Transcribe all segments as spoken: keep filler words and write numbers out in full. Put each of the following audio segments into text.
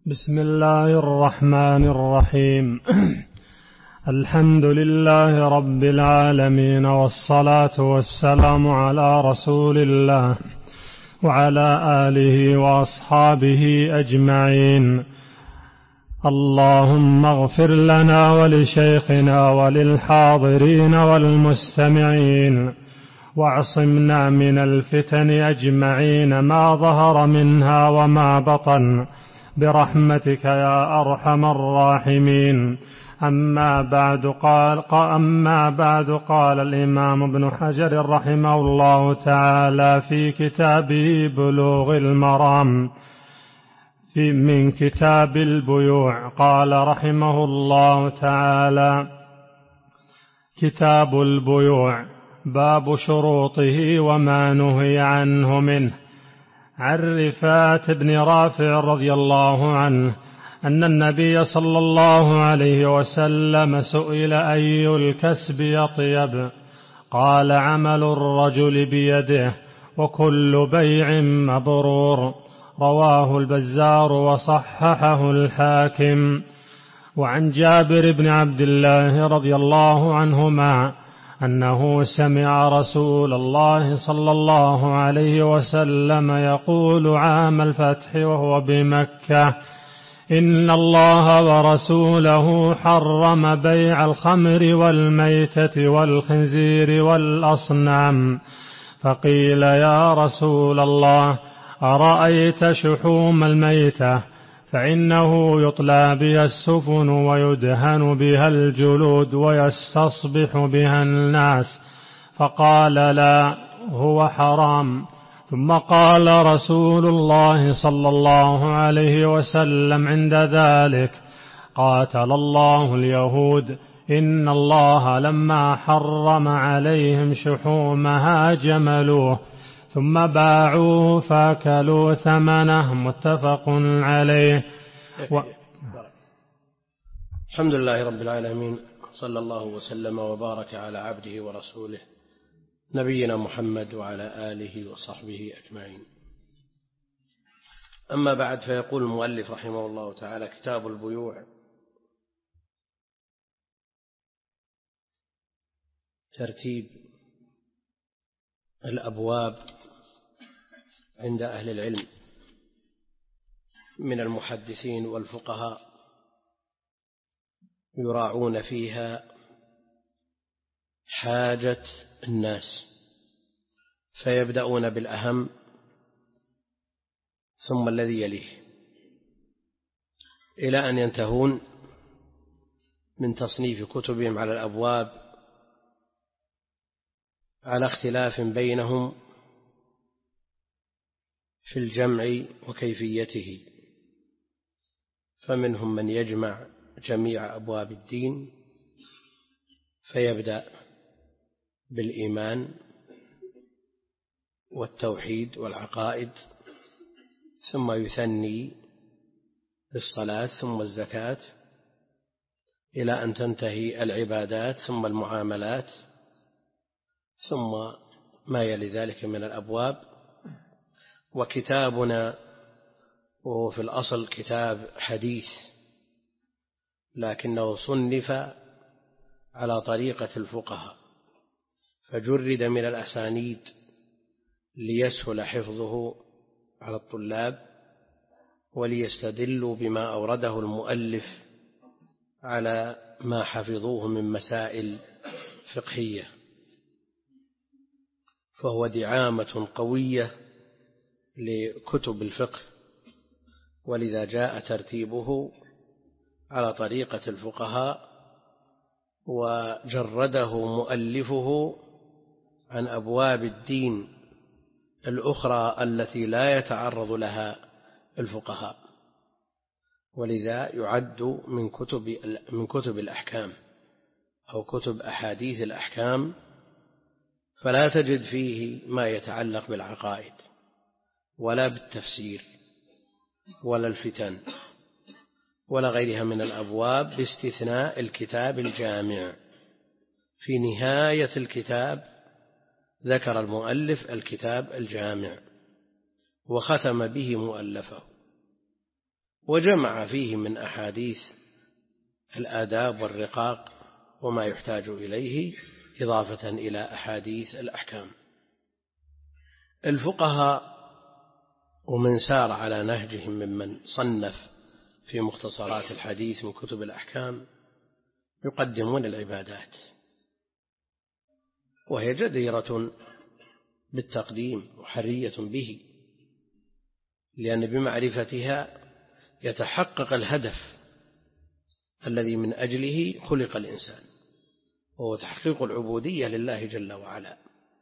بسم الله الرحمن الرحيم. الحمد لله رب العالمين، والصلاة والسلام على رسول الله وعلى آله وأصحابه أجمعين. اللهم اغفر لنا ولشيخنا وللحاضرين والمستمعين، واعصمنا من الفتن أجمعين ما ظهر منها وما بطن، برحمتك يا أرحم الراحمين. أما بعد قال أما بعد قال الإمام ابن حجر رحمه الله تعالى في كتابه بلوغ المرام في من كتاب البيوع، قال رحمه الله تعالى: كتاب البيوع، باب شروطه وما نهي عنه منه. عن رفاعة بن رافع رضي الله عنه أن النبي صلى الله عليه وسلم سئل: أي الكسب يطيب؟ قال: عمل الرجل بيده، وكل بيع مبرور. رواه البزار وصححه الحاكم. وعن جابر بن عبد الله رضي الله عنهما أنه سمع رسول الله صلى الله عليه وسلم يقول عام الفتح وهو بمكة: إن الله ورسوله حرم بيع الخمر والميتة والخنزير والأصنام. فقيل: يا رسول الله، أرأيت شحوم الميتة؟ فإنه يطلى بها السفن ويدهن بها الجلود ويستصبح بها الناس. فقال: لا، هو حرام. ثم قال رسول الله صلى الله عليه وسلم عند ذلك: قاتل الله اليهود، إن الله لما حرم عليهم شحومها جملوه ثم باعوه فاكلوا ثمنه. متفق عليه. و... الحمد لله رب العالمين، صلى الله وسلم وبارك على عبده ورسوله نبينا محمد وعلى آله وصحبه أجمعين. أما بعد، فيقول المؤلف رحمه الله تعالى: كتاب البيوع. ترتيب الأبواب عند أهل العلم من المحدثين والفقهاء يراعون فيها حاجة الناس، فيبدأون بالأهم ثم الذي يليه، إلى أن ينتهون من تصنيف كتبهم على الأبواب على اختلاف بينهم في الجمع وكيفيته. فمنهم من يجمع جميع أبواب الدين فيبدأ بالإيمان والتوحيد والعقائد، ثم يثني بالصلاة ثم الزكاة، إلى أن تنتهي العبادات ثم المعاملات ثم ما يلي ذلك من الأبواب. وكتابنا وهو في الأصل كتاب حديث، لكنه صنف على طريقة الفقهاء، فجرد من الأسانيد ليسهل حفظه على الطلاب، وليستدلوا بما أورده المؤلف على ما حفظوه من مسائل فقهية. فهو دعامة قوية لكتب الفقه، ولذا جاء ترتيبه على طريقة الفقهاء، وجرده مؤلفه عن أبواب الدين الأخرى التي لا يتعرض لها الفقهاء، ولذا يعد من كتب من كتب الأحكام أو كتب أحاديث الأحكام، فلا تجد فيه ما يتعلق بالعقائد ولا بالتفسير ولا الفتن ولا غيرها من الأبواب، باستثناء الكتاب الجامع. في نهاية الكتاب ذكر المؤلف الكتاب الجامع وختم به مؤلفه، وجمع فيه من أحاديث الآداب والرقاق وما يحتاج إليه إضافة إلى أحاديث الأحكام. الفقهاء ومن سار على نهجهم ممن صنف في مختصرات الحديث من كتب الأحكام يقدمون العبادات، وهي جديرة بالتقديم وحرية به، لأن بمعرفتها يتحقق الهدف الذي من أجله خلق الإنسان، وهو تحقيق العبودية لله جل وعلا.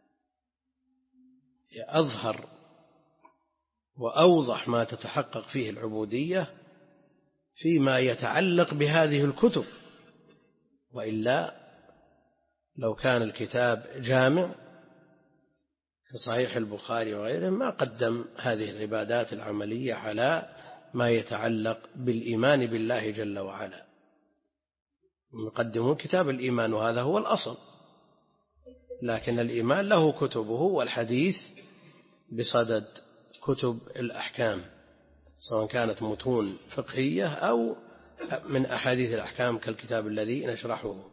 أظهر وأوضح ما تتحقق فيه العبودية فيما يتعلق بهذه الكتب، وإلا لو كان الكتاب جامع كصحيح البخاري وغيره ما قدم هذه العبادات العملية على ما يتعلق بالإيمان بالله جل وعلا. يقدمون كتاب الإيمان وهذا هو الأصل، لكن الإيمان له كتبه، والحديث بصدد كتب الأحكام سواء كانت متون فقهية أو من أحاديث الأحكام كالكتاب الذي نشرحه.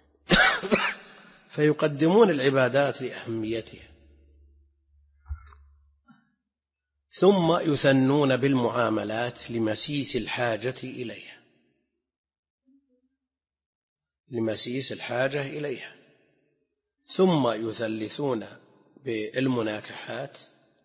فيقدمون العبادات لأهميتها، ثم يثنون بالمعاملات لمسيس الحاجة إليها لمسيس الحاجة إليها ثم يثلثون بالمناكحات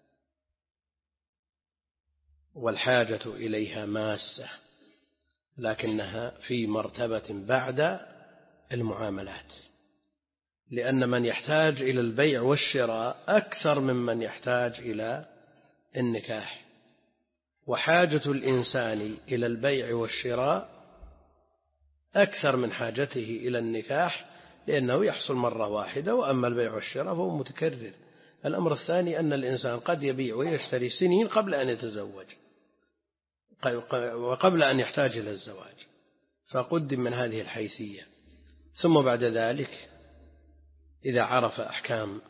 والحاجة إليها ماسة، لكنها في مرتبة بعد المعاملات، لأن من يحتاج إلى البيع والشراء أكثر ممن يحتاج إلى النكاح، وحاجة الإنسان إلى البيع والشراء أكثر من حاجته إلى النكاح، لأنه يحصل مرة واحدة، وأما البيع والشراء فهو متكرر. الأمر الثاني أن الإنسان قد يبيع ويشتري سنين قبل أن يتزوج وقبل أن يحتاج إلى الزواج، فقدم من هذه الحيثية. ثم بعد ذلك إذا عرف أحكام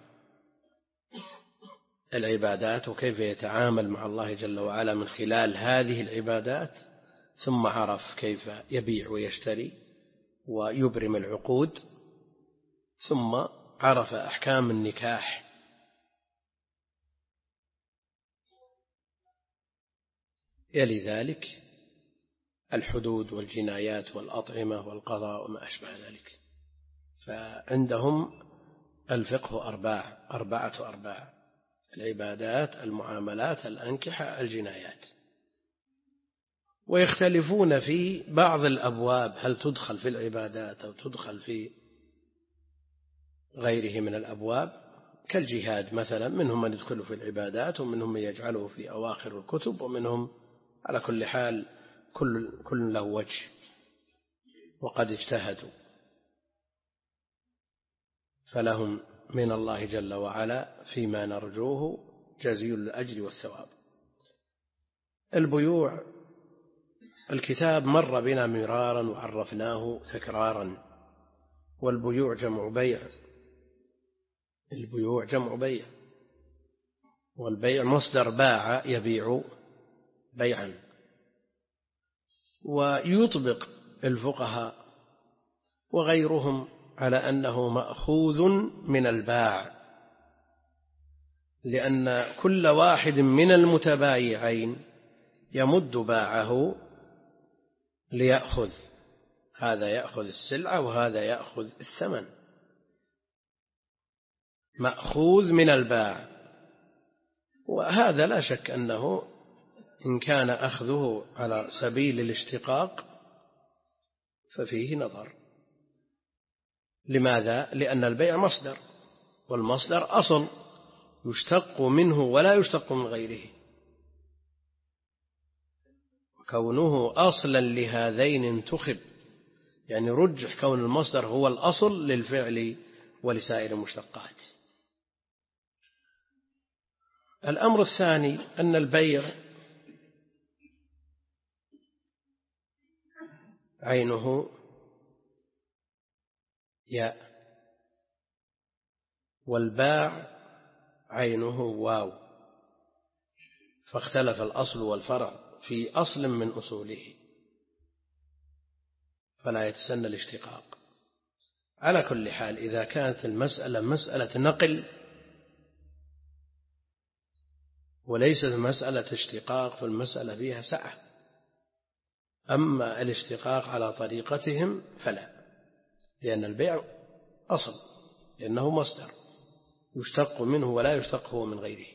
العبادات وكيف يتعامل مع الله جل وعلا من خلال هذه العبادات، ثم عرف كيف يبيع ويشتري ويبرم العقود، ثم عرف أحكام النكاح، يلي ذلك الحدود والجنايات والأطعمة والقضاء وما أشبه ذلك. فعندهم الفقه أرباع أربعة أرباع: العبادات، المعاملات، الأنكحة، الجنايات. ويختلفون في بعض الأبواب، هل تدخل في العبادات أو تدخل في غيره من الأبواب، كالجهاد مثلا، منهم من يدخل في العبادات ومنهم من يجعله في أواخر الكتب، ومنهم على كل حال كل, كل له وجه، وقد اجتهدوا فلهم من الله جل وعلا فيما نرجوه جزيل الأجر والثواب. البيوع، الكتاب مر بنا مرارا وعرفناه تكرارا، والبيوع جمع بيع البيوع جمع بيع والبيع مصدر باع يبيع بيعا. ويطبق الفقهاء وغيرهم على أنه مأخوذ من الباع، لأن كل واحد من المتبايعين يمد باعه ليأخذ، هذا يأخذ السلعة وهذا يأخذ الثمن، مأخوذ من الباع. وهذا لا شك أنه إن كان أخذه على سبيل الاشتقاق ففيه نظر. لماذا؟ لأن البيع مصدر، والمصدر أصل يشتق منه ولا يشتق من غيره، كونه أصلا لهذين انتخب، يعني رجح كون المصدر هو الأصل للفعل ولسائر المشتقات. الأمر الثاني أن البيع عينه ياء، والباع عينه واو، فاختلف الأصل والفرع في أصل من أصوله فلا يتسنى الاشتقاق. على كل حال إذا كانت المسألة مسألة نقل وليست مسألة اشتقاق فالمسألة فيها سعة. أما الاشتقاق على طريقتهم فلا، لأن البيع أصل، لأنه مصدر يشتق منه ولا يشتق هو من غيره.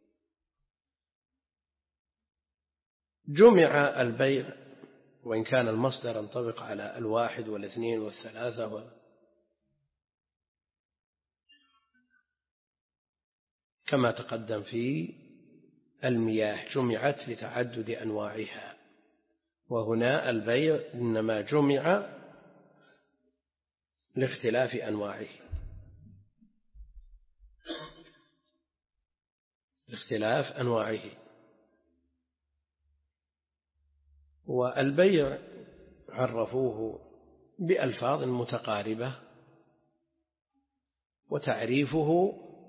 جمع البيع وإن كان المصدر ينطبق على الواحد والاثنين والثلاثة، كما تقدم في المياه جمعت لتعدد أنواعها، وهنا البيع إنما جمع لاختلاف أنواعه لاختلاف أنواعه. والبيع عرفوه بألفاظ متقاربة، وتعريفه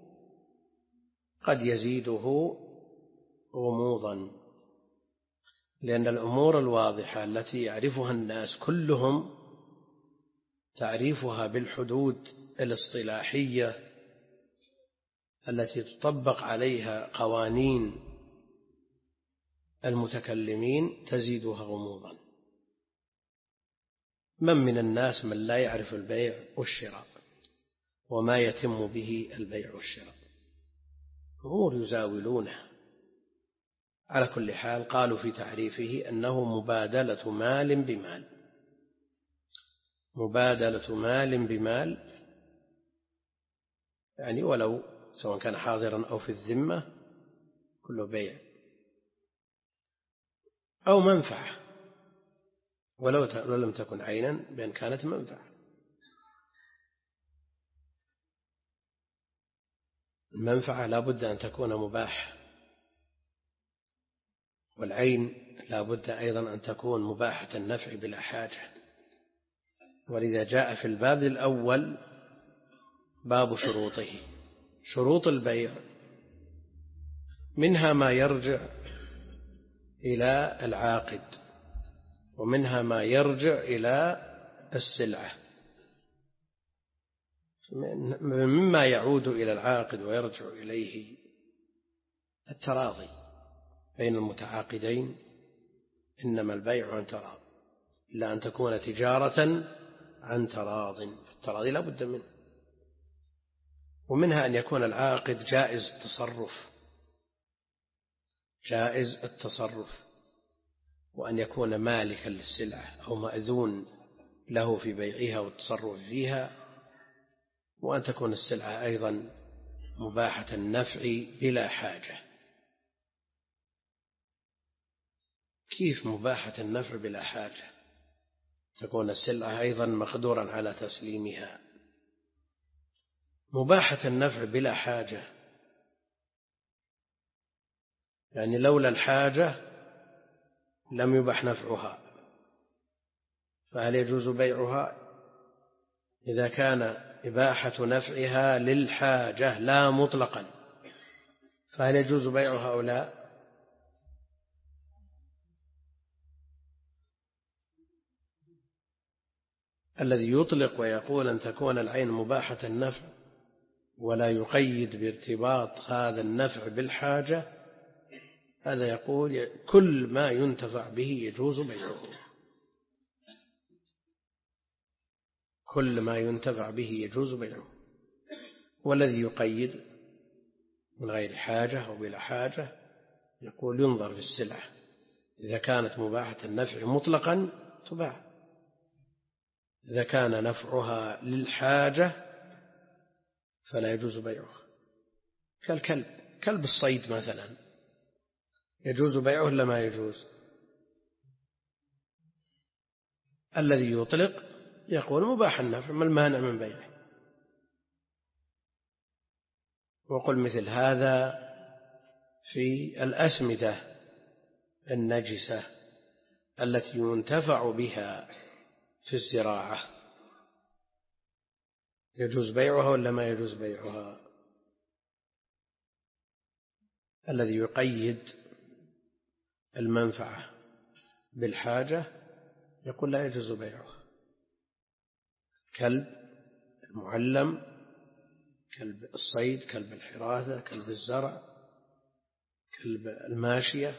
قد يزيده غموضا، لأن الأمور الواضحة التي يعرفها الناس كلهم تعريفها بالحدود الاصطلاحية التي تطبق عليها قوانين المتكلمين تزيدها غموضا. من من الناس من لا يعرف البيع والشراء وما يتم به البيع والشراء، أمور يزاولونها. على كل حال قالوا في تعريفه أنه مبادلة مال بمال، مبادلة مال بمال، يعني ولو سواء كان حاضرا أو في الذمة كله بيع، أو منفعة ولو لم تكن عينا بأن كانت منفعة. المنفعة لا بد أن تكون مباحة، والعين لا بد أيضا أن تكون مباحة النفع بلا حاجة. ولذا جاء في الباب الأول باب شروطه. شروط البيع منها ما يرجع إلى العاقد، ومنها ما يرجع إلى السلعة. مما يعود إلى العاقد ويرجع إليه التراضي بين المتعاقدين، إنما البيع عن تراض، إلا أن تكون تجارة عن تراض، التراضي لا بد منه. ومنها أن يكون العاقد جائز التصرف، جائز التصرف، وأن يكون مالكا للسلعة أو مأذون له في بيعها والتصرف فيها، وأن تكون السلعة أيضا مباحة النفع بلا حاجة. كيف مباحة النفع بلا حاجة؟ تكون السلعة أيضا مقدورا على تسليمها. مباحة النفع بلا حاجة يعني لولا الحاجة لم يبح نفعها، فهل يجوز بيعها؟ إذا كان إباحة نفعها للحاجة لا مطلقا فهل يجوز بيعها أو لا؟ الذي يطلق ويقول أن تكون العين مباحة النفع ولا يقيد بارتباط هذا النفع بالحاجة، هذا يقول كل ما ينتفع به يجوز بيعه، كل ما ينتفع به يجوز بيعه. والذي يقيد من غير حاجة أو بلا حاجة يقول ينظر في السلعة، إذا كانت مباحة النفع مطلقا تباع، إذا كان نفعها للحاجة فلا يجوز بيعها. كالكلب، كلب الصيد مثلا يجوز بيعه ولا ما يجوز؟ الذي يطلق يقول مباح النفع، ما المانع من بيعه؟ وقل مثل هذا في الأسمدة النجسة التي ينتفع بها في الزراعة، يجوز بيعها ولا ما يجوز بيعها؟ الذي يقيد المنفعة بالحاجة يقول لا يجوز بيعه. كلب المعلم، كلب الصيد، كلب الحراسة، كلب الزرع، كلب الماشية،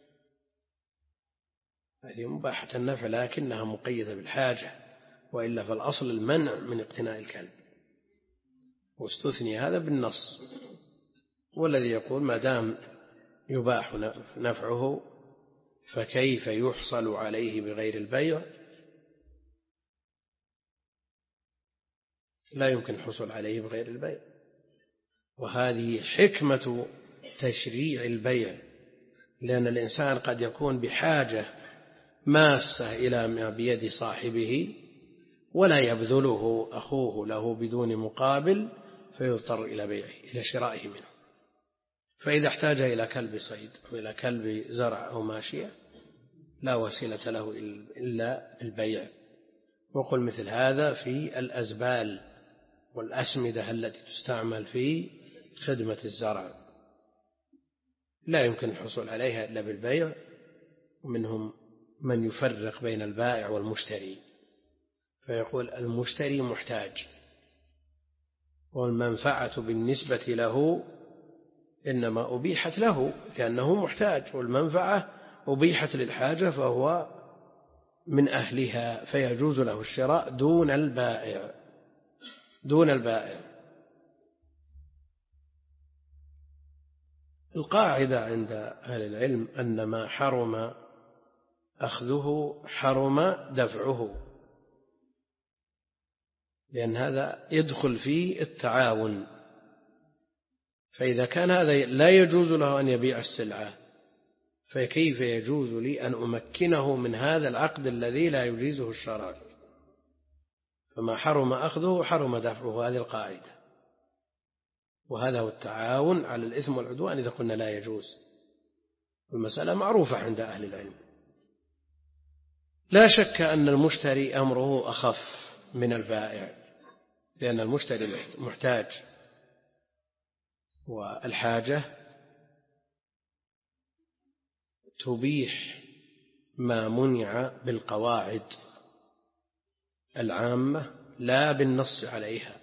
هذه مباحة النفع لكنها مقيدة بالحاجة، وإلا فالأصل المنع من اقتناء الكلب، واستثني هذا بالنص. والذي يقول ما دام يباح نفعه فكيف يحصل عليه بغير البيع؟ لا يمكن الحصول عليه بغير البيع. وهذه حكمة تشريع البيع، لأن الإنسان قد يكون بحاجة ماسة إلى ما بيد صاحبه ولا يبذله أخوه له بدون مقابل، فيضطر إلى بيعه، إلى شرائه منه. فإذا احتاج إلى كلب صيد أو إلى كلب زرع أو ماشية لا وسيلة له إلا البيع. وقل مثل هذا في الأزبال والأسمدة التي تستعمل في خدمة الزرع لا يمكن الحصول عليها إلا بالبيع. ومنهم من يفرق بين البائع والمشتري، فيقول المشتري محتاج والمنفعة بالنسبة له إنما أبيحت له لأنه محتاج، والمنفعة أبيحت للحاجة فهو من أهلها، فيجوز له الشراء دون البائع دون البائع. القاعدة عند أهل العلم أن ما حرم أخذه حرم دفعه، لأن هذا يدخل فيه التعاون. فإذا كان هذا لا يجوز له أن يبيع السلعة فكيف يجوز لي أن أمكنه من هذا العقد الذي لا يجيزه الشرع؟ فما حرم أخذه حرم دفعه، هذه القاعدة. وهذا هو التعاون على الإثم والعدوان إذا قلنا لا يجوز. المسألة معروفة عند أهل العلم. لا شك أن المشتري أمره أخف من البائع، لأن المشتري محتاج، والحاجة تبيح ما منع بالقواعد العامة لا بالنص عليها.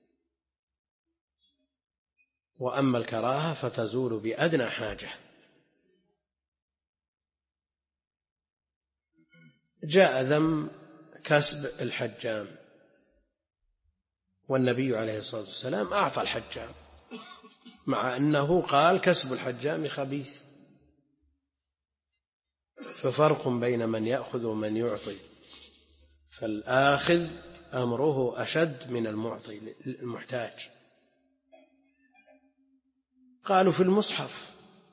وأما الكراهة فتزول بأدنى حاجة. جاء ذم كسب الحجام، والنبي عليه الصلاة والسلام أعطى الحجام، مع أنه قال كسب الحجام خبيث. ففرق بين من يأخذ ومن يعطي، فالآخذ أمره أشد من المعطي المحتاج. قالوا في المصحف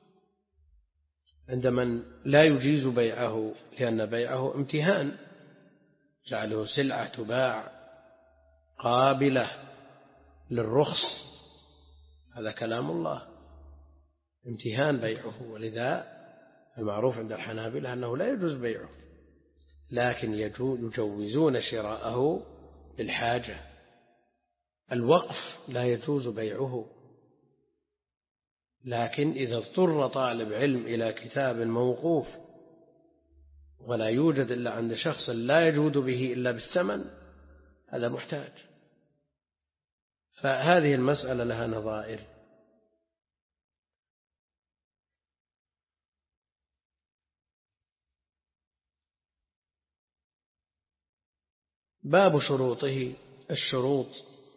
عند من لا يجيز بيعه لأن بيعه امتهان، جعله سلعة تباع قابلة للرخص، هذا كلام الله، امتهان بيعه. ولذا المعروف عند الحنابلة أنه لا يجوز بيعه، لكن يجوزون شراءه للحاجة. الوقف لا يجوز بيعه، لكن إذا اضطر طالب علم إلى كتاب موقوف ولا يوجد إلا عند شخص لا يجود به إلا بالثمن، هذا محتاج. فهذه المسألة لها نظائر. باب شروطه. الشروط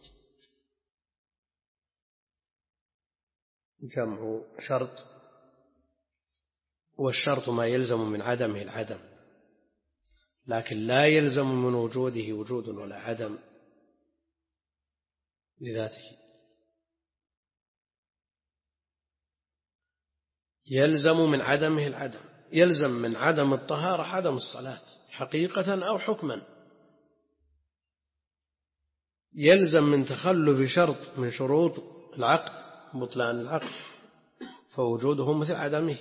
جمع شرط، والشرط ما يلزم من عدمه العدم، لكن لا يلزم من وجوده وجود ولا عدم لذاته. يلزم من عدمه العدم، يلزم من عدم الطهارة عدم الصلاة حقيقة أو حكما. يلزم من تخلف شرط من شروط العقد بطلان العقد، فوجوده مثل عدمه.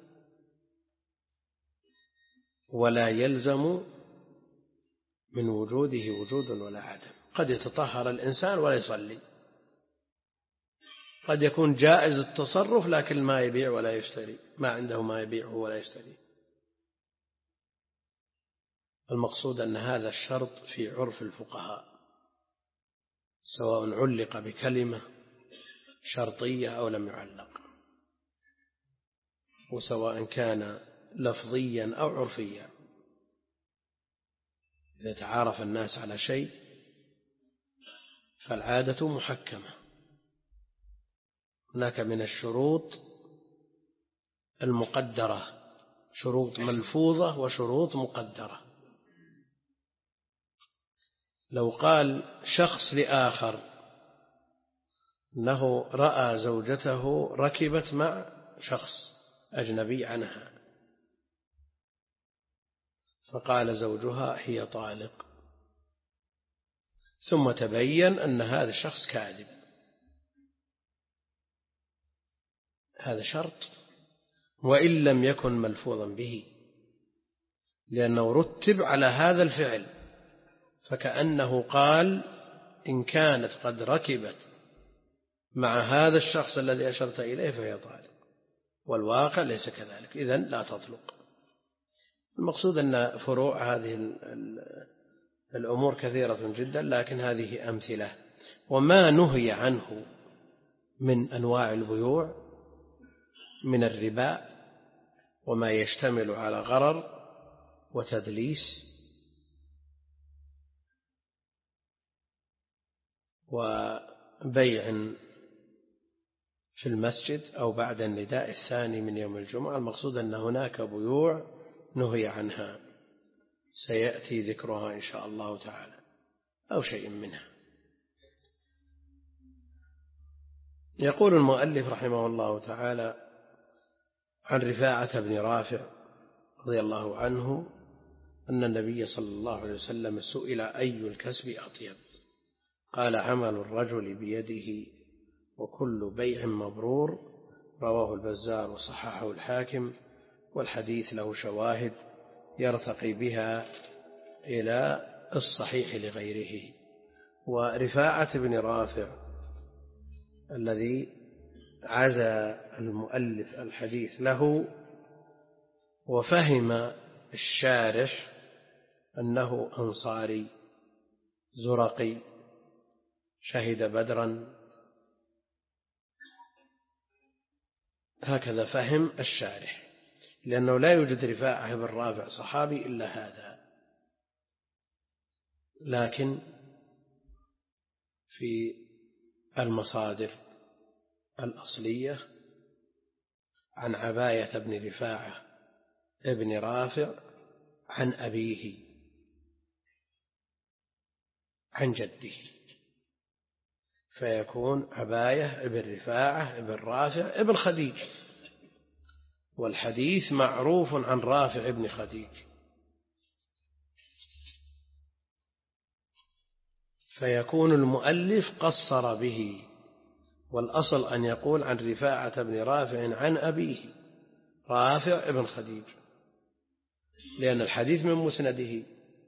ولا يلزم من وجوده وجود ولا عدم. قد يتطهر الإنسان ولا يصلي، قد يكون جائز التصرف لكن ما يبيع ولا يشتري، ما عنده ما يبيعه ولا يشتري. المقصود أن هذا الشرط في عرف الفقهاء، سواء علق بكلمة شرطية أو لم يعلق، وسواء كان لفظيا أو عرفيا. إذا تعارف الناس على شيء فالعادة محكمة. هناك من الشروط المقدرة شروط ملفوظة وشروط مقدرة. لو قال شخص لآخر أنه رأى زوجته ركبت مع شخص أجنبي عنها، فقال زوجها هي طالق، ثم تبين أن هذا الشخص كاذب، هذا شرط وإن لم يكن ملفوظا به، لأنه رتب على هذا الفعل، فكأنه قال إن كانت قد ركبت مع هذا الشخص الذي أشرت إليه فهي طالق، والواقع ليس كذلك، إذن لا تطلق. المقصود أن فروع هذه الأمور كثيرة جدا، لكن هذه أمثلة. وما نهي عنه من أنواع البيوع من الربا وما يشتمل على غرر وتدليس وبيع في المسجد أو بعد النداء الثاني من يوم الجمعة، المقصود أن هناك بيوع نهي عنها سيأتي ذكرها إن شاء الله تعالى أو شيء منها. يقول المؤلف رحمه الله تعالى عن رفاعة بن رافع رضي الله عنه أن النبي صلى الله عليه وسلم سئل أي الكسب أطيب؟ قال عمل الرجل بيده وكل بيع مبرور، رواه البزار وصححه الحاكم، والحديث له شواهد يرتقي بها إلى الصحيح لغيره. ورفاعة بن رافع الذي عزى المؤلف الحديث له وفهم الشارح أنه أنصاري زرقي شهد بدرا، هكذا فهم الشارح، لأنه لا يوجد رفاعة بن رافع صحابي إلا هذا. لكن في المصادر الأصلية عن عباية بن رفاعة ابن رافع عن أبيه عن جده، فيكون عباية ابن رفاعة ابن رافع ابن خديج، والحديث معروف عن رافع ابن خديج، فيكون المؤلف قصر به، والأصل أن يقول عن رفاعة بن رافع عن أبيه رافع ابن خديج، لأن الحديث من مسنده.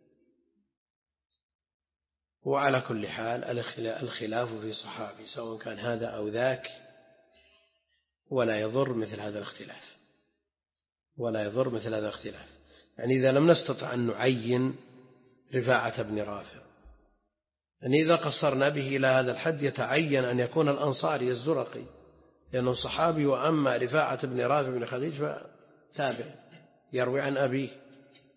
وعلى كل حال الخلاف في صحابي سواء كان هذا أو ذاك، ولا يضر مثل هذا الاختلاف، ولا يضر مثل هذا الاختلاف. يعني إذا لم نستطع أن نعين رفاعة بن رافع، يعني إذا قصرنا به إلى هذا الحد يتعين أن يكون الأنصاري الزرقي لأنه صحابي، وأما رفاعة بن رافع بن خديج فتابع يروي عن أبيه.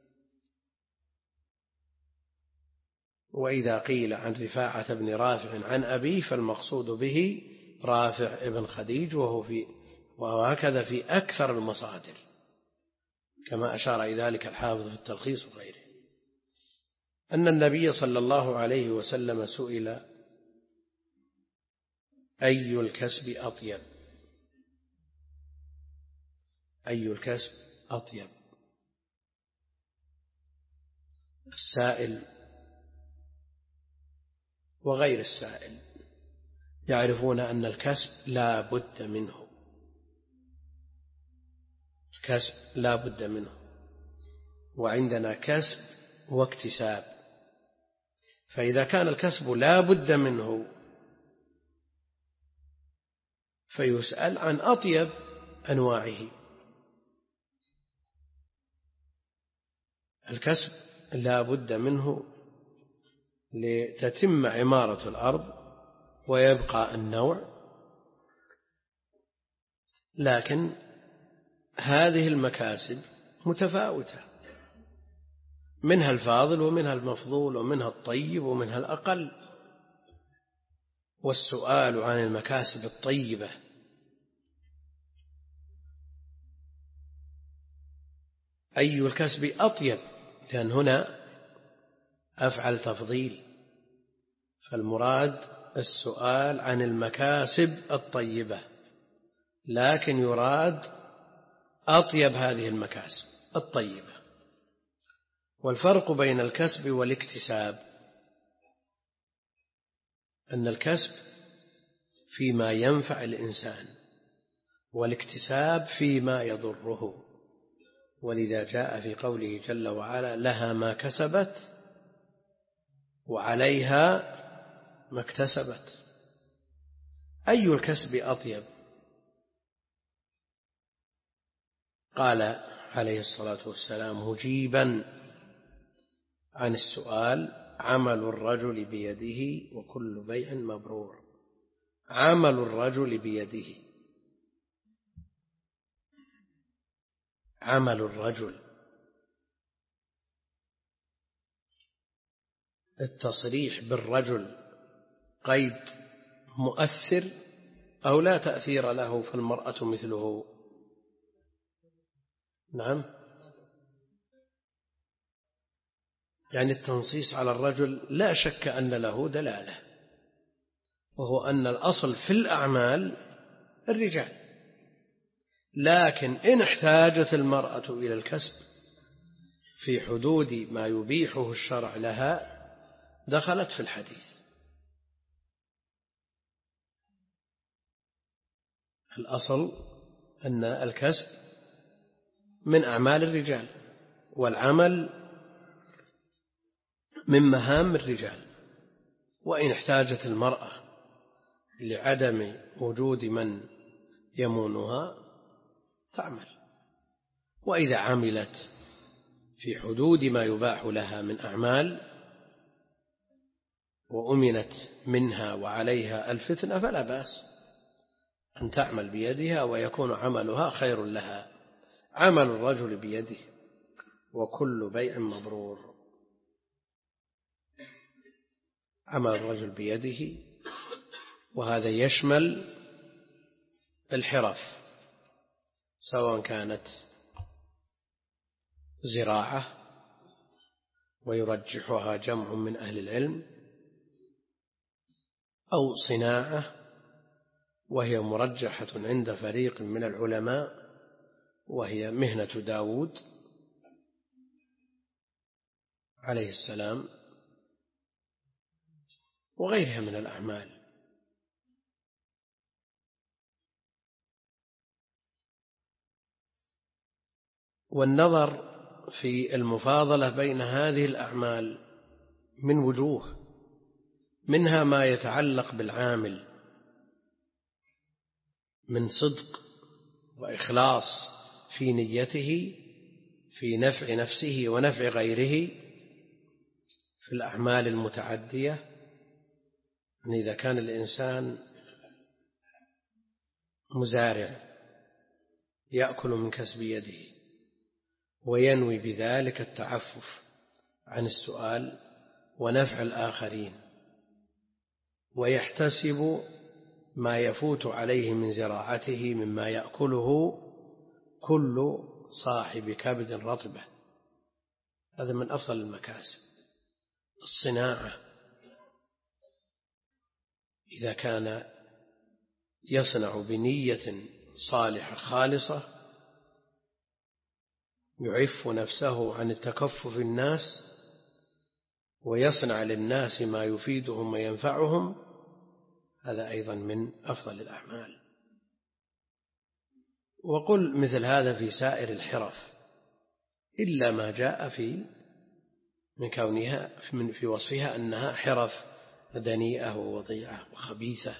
وإذا قيل عن رفاعة بن رافع عن أبيه فالمقصود به رافع ابن خديج، وهو في وهكذا في أكثر المصادر كما أشار إلى ذلك الحافظ في التلخيص وغيره، أن النبي صلى الله عليه وسلم سئل أي الكسب أطيب، أي الكسب أطيب. السائل وغير السائل يعرفون أن الكسب لا بد منه، الكسب لا بد منه، وعندنا كسب واكتساب، فإذا كان الكسب لا بد منه فيسأل عن أطيب أنواعه. الكسب لا بد منه لتتم عمارة الأرض ويبقى النوع، لكن هذه المكاسب متفاوتة، منها الفاضل ومنها المفضول ومنها الطيب ومنها الأقل. والسؤال عن المكاسب الطيبة أي الكسب أطيب، لأن هنا أفعل تفضيل، فالمراد السؤال عن المكاسب الطيبة، لكن يراد أطيب هذه المكاسب الطيبة. والفرق بين الكسب والاكتساب أن الكسب فيما ينفع الإنسان، والاكتساب فيما يضره. ولذا جاء في قوله جل وعلا: لها ما كسبت وعليها ما اكتسبت. أي الكسب أطيب؟ قال عليه الصلاة والسلام مجيبا عن السؤال: عمل الرجل بيده وكل بيع مبرور. عمل الرجل بيده، عمل الرجل، التصريح بالرجل قيد مؤثر أو لا تأثير له فالمرأة مثله؟ نعم، يعني التنصيص على الرجل لا شك أن له دلالة، وهو أن الأصل في الأعمال الرجال، لكن إن احتاجت المرأة إلى الكسب في حدود ما يبيحه الشرع لها دخلت في الحديث. الأصل أن الكسب من أعمال الرجال، والعمل من مهام الرجال، وإن احتاجت المرأة لعدم وجود من يمونها تعمل، وإذا عملت في حدود ما يباح لها من أعمال وأمنت منها وعليها الفتنة فلا بأس أن تعمل بيدها ويكون عملها خير لها. عمل الرجل بيده وكل بيع مبرور. عمل الرجل بيده، وهذا يشمل الحرف، سواء كانت زراعة ويرجحها جمع من أهل العلم، أو صناعة وهي مرجحة عند فريق من العلماء وهي مهنة داود عليه السلام، وغيرها من الأعمال. والنظر في المفاضلة بين هذه الأعمال من وجوه، منها ما يتعلق بالعامل من صدق وإخلاص في نيته في نفع نفسه ونفع غيره في الأعمال المتعدية. يعني إذا كان الإنسان مزارع يأكل من كسب يده وينوي بذلك التعفف عن السؤال ونفع الآخرين، ويحتسب ما يفوت عليه من زراعته مما يأكله كل صاحب كبد رطبة، هذا من أفضل المكاسب. الصناعة إذا كان يصنع بنية صالحة خالصة يعف نفسه عن التكفف الناس ويصنع للناس ما يفيدهم وينفعهم، هذا أيضا من أفضل الأعمال. وقل مثل هذا في سائر الحرف إلا ما جاء في من كونها من في وصفها أنها حرف دنيئة ووضيعة وخبيثة.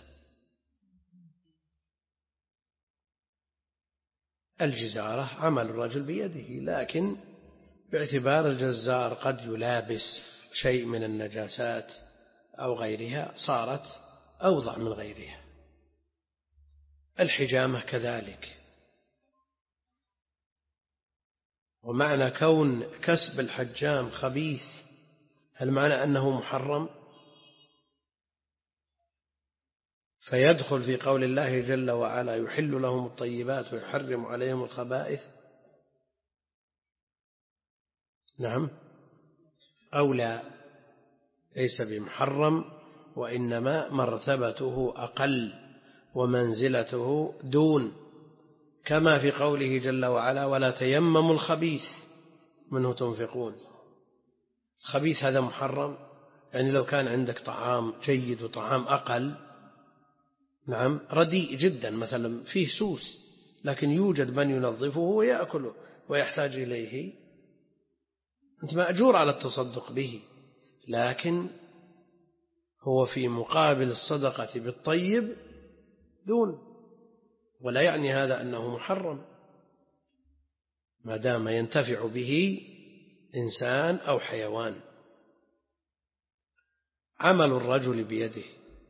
الجزارة عمل الرجل بيده، لكن باعتبار الجزار قد يلابس شيء من النجاسات أو غيرها صارت أوضع من غيرها. الحجامة كذلك. ومعنى كون كسب الحجام خبيث هل معنى أنه محرم؟ فيدخل في قول الله جل وعلا يحل لهم الطيبات ويحرم عليهم الخبائث؟ نعم أو لا، ليس بمحرم، وإنما مرتبته أقل ومنزلته دون، كما في قوله جل وعلا ولا تيمموا الخبيث منه تنفقون. خبيث هذا محرم، يعني لو كان عندك طعام جيد وطعام أقل، نعم رديء جدا مثلا فيه سوس، لكن يوجد من ينظفه ويأكله ويحتاج إليه، أنت مأجور على التصدق به، لكن هو في مقابل الصدقة بالطيب دون، ولا يعني هذا أنه محرم ما دام ينتفع به إنسان أو حيوان. عمل الرجل بيده،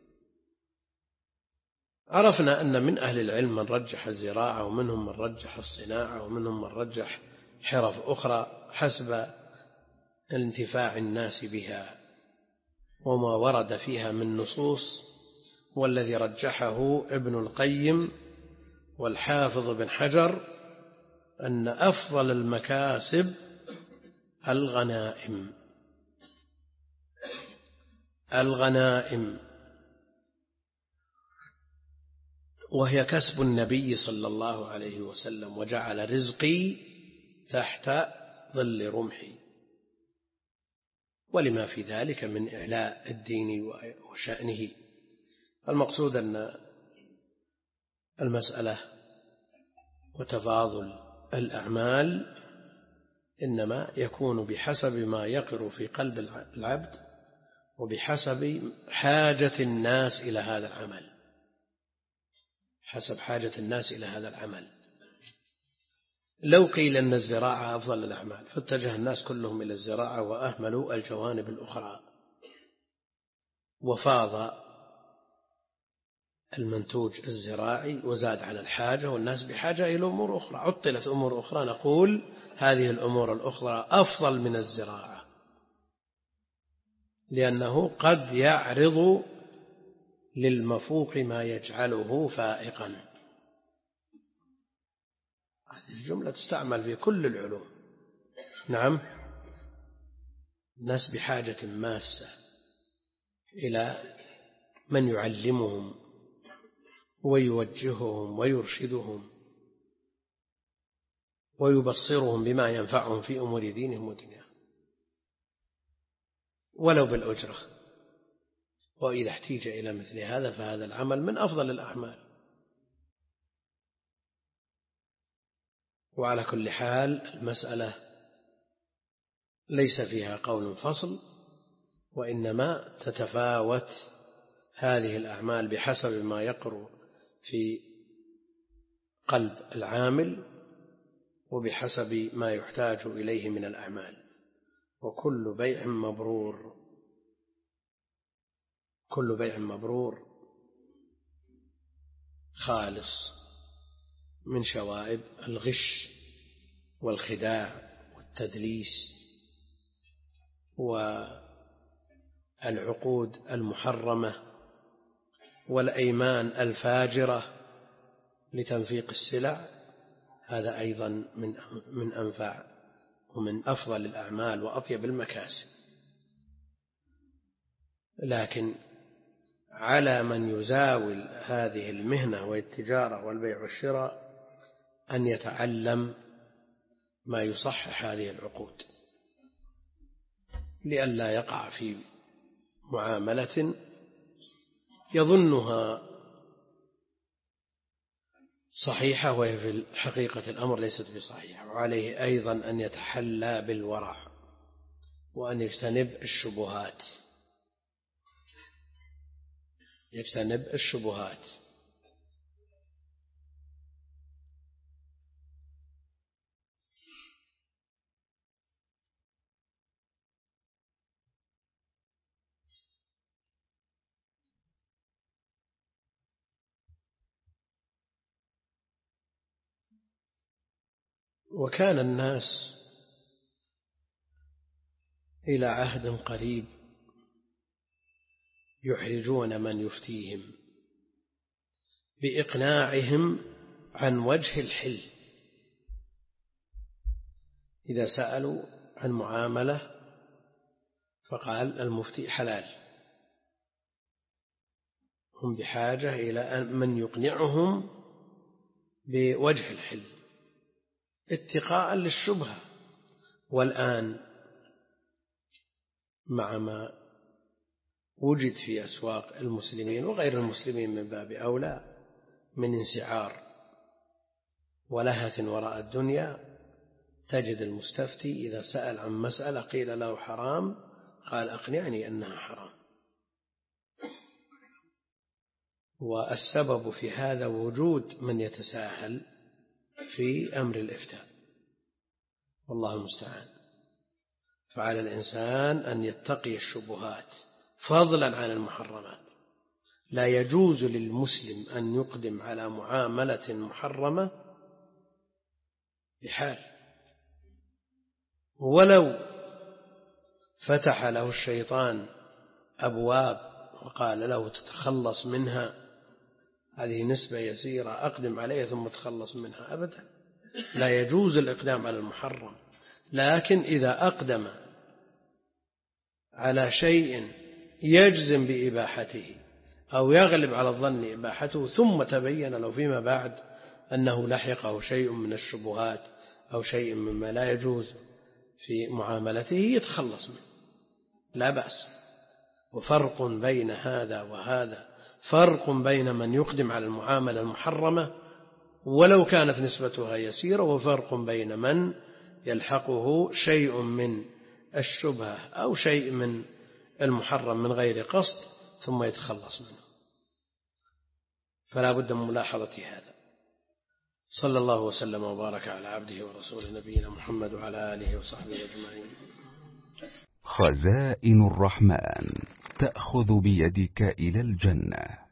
عرفنا أن من أهل العلم من رجح الزراعة، ومنهم من رجح الصناعة، ومنهم من رجح حرف أخرى حسب انتفاع الناس بها وما ورد فيها من نصوص، والذي رجحه ابن القيم والحافظ بن حجر أن أفضل المكاسب الغنائم. الغنائم وهي كسب النبي صلى الله عليه وسلم وجعل رزقي تحت ظل رمحي، ولما في ذلك من إعلاء الدين وشأنه. المقصود أن المسألة وتفاضل الأعمال إنما يكون بحسب ما يقر في قلب العبد وبحسب حاجة الناس إلى هذا العمل، حسب حاجة الناس إلى هذا العمل. لو قيل أن الزراعة أفضل الأعمال فاتجه الناس كلهم إلى الزراعة وأهملوا الجوانب الأخرى، وفاض المنتوج الزراعي وزاد على الحاجة، والناس بحاجة إلى أمور أخرى، عطلت أمور أخرى، نقول هذه الأمور الأخرى أفضل من الزراعة، لأنه قد يعرض للمفوق ما يجعله فائقا. هذه الجملة تستعمل في كل العلوم. نعم، الناس بحاجة ماسة إلى من يعلمهم ويوجههم ويرشدهم ويبصرهم بما ينفعهم في أمور دينهم ودنياهم ولو بالأجرة. وإذا احتيج إلى مثل هذا فهذا العمل من أفضل الأعمال. وعلى كل حال المسألة ليس فيها قول فصل، وإنما تتفاوت هذه الأعمال بحسب ما يقر في قلب العامل وبحسب ما يحتاج إليه من الأعمال. وكل بيع مبرور، كل بيع مبرور خالص من شوائب الغش والخداع والتدليس والعقود المحرمة والأيمان الفاجرة لتنفيق السلع، هذا أيضا من من أنفع ومن أفضل الأعمال وأطيب المكاسب. لكن على من يزاول هذه المهنة والتجارة والبيع والشراء أن يتعلم ما يصحح هذه العقود لئلا يقع في معاملة يظنها صحيحة وهي في حقيقة الأمر ليست بصحيحة. وعليه أيضا أن يتحلى بالورع وأن يجتنب الشبهات، يجتنب الشبهات. وكان الناس إلى عهد قريب يحرجون من يفتيهم بإقناعهم عن وجه الحل. إذا سألوا عن معاملة فقال المفتي حلال، هم بحاجة إلى من يقنعهم بوجه الحل اتقاء للشبهة. والآن مع ما وجد في أسواق المسلمين وغير المسلمين من باب أولى من انسعار ولهث وراء الدنيا، تجد المستفتي إذا سأل عن مسألة قيل له حرام قال أقنعني أنها حرام. والسبب في هذا وجود من يتساهل في أمر الإفتاء، والله المستعان. فعلى الإنسان أن يتقي الشبهات فضلا عن المحرمات. لا يجوز للمسلم أن يقدم على معاملة محرمة بحال، ولو فتح له الشيطان أبواب وقال له تتخلص منها، هذه نسبة يسيرة أقدم عليها ثم تخلص منها، أبدا لا يجوز الإقدام على المحرم. لكن إذا أقدم على شيء يجزم بإباحته أو يغلب على الظن إباحته ثم تبين له فيما بعد أنه لحقه شيء من الشبهات أو شيء مما لا يجوز في معاملته يتخلص منه، لا بأس. وفرق بين هذا وهذا، فرق بين من يقدم على المعاملة المحرمة ولو كانت نسبتها يسيرة، وفرق بين من يلحقه شيء من الشبهة أو شيء من المحرم من غير قصد ثم يتخلص منه. فلا بد من ملاحظة هذا. صلى الله وسلم وبارك على عبده ورسوله نبينا محمد وعلى آله وصحبه أجمعين. خزائن الرحمن تأخذ بيدك إلى الجنة.